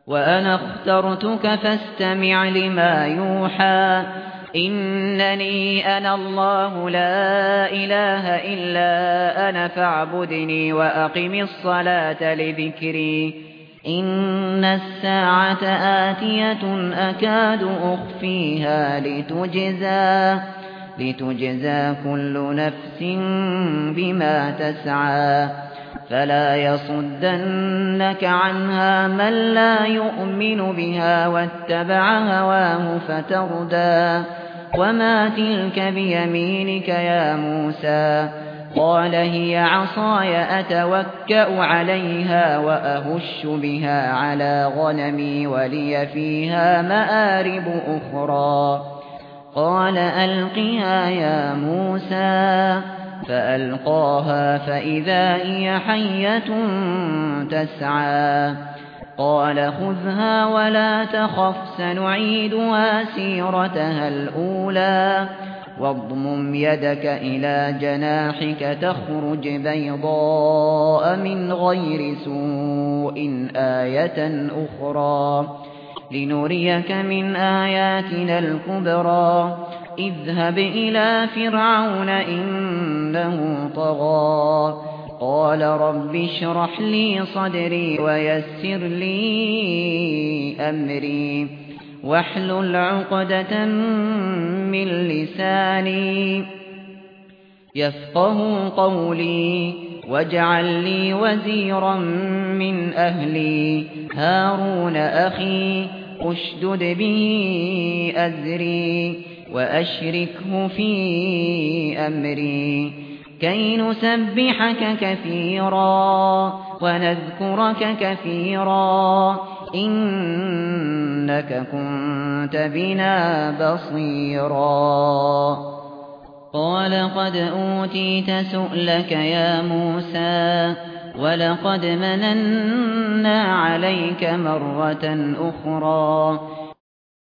وأنا اخترتك فاستمع لما يوحى إنني أنا الله لا إله إلا أنا فاعبدني وأقم الصلاة لذكري إن الساعة آتية أكاد أخفيها لتجزى كل نفس بما تسعى فلا يصدنك عنها من لا يؤمن بها واتبع هواه فتردى وما تلك بيمينك يا موسى قال هي عصاي أتوكأ عليها وأهش بها على غنمي ولي فيها مآرب أخرى قال ألقها يا موسى فألقاها فإذا هي حية تسعى قال خذها ولا تخف سنعيدها سيرتها الأولى واضمم يدك إلى جناحك تخرج بيضاء من غير سوء آية أخرى لنريك من آياتنا الكبرى اذهب إلى فرعون إنه طغى قال رب اشرح لي صدري ويسر لي أمري واحلل عقدة من لساني يفقه قولي واجعل لي وزيرا من أهلي هارون أخي اشدد به أزري وأشركه في أمري كي نسبحك كثيرا ونذكرك كثيرا إنك كنت بنا بصيرا قال قد أوتيت سؤلك يا موسى ولقد مننا عليك مرة أخرى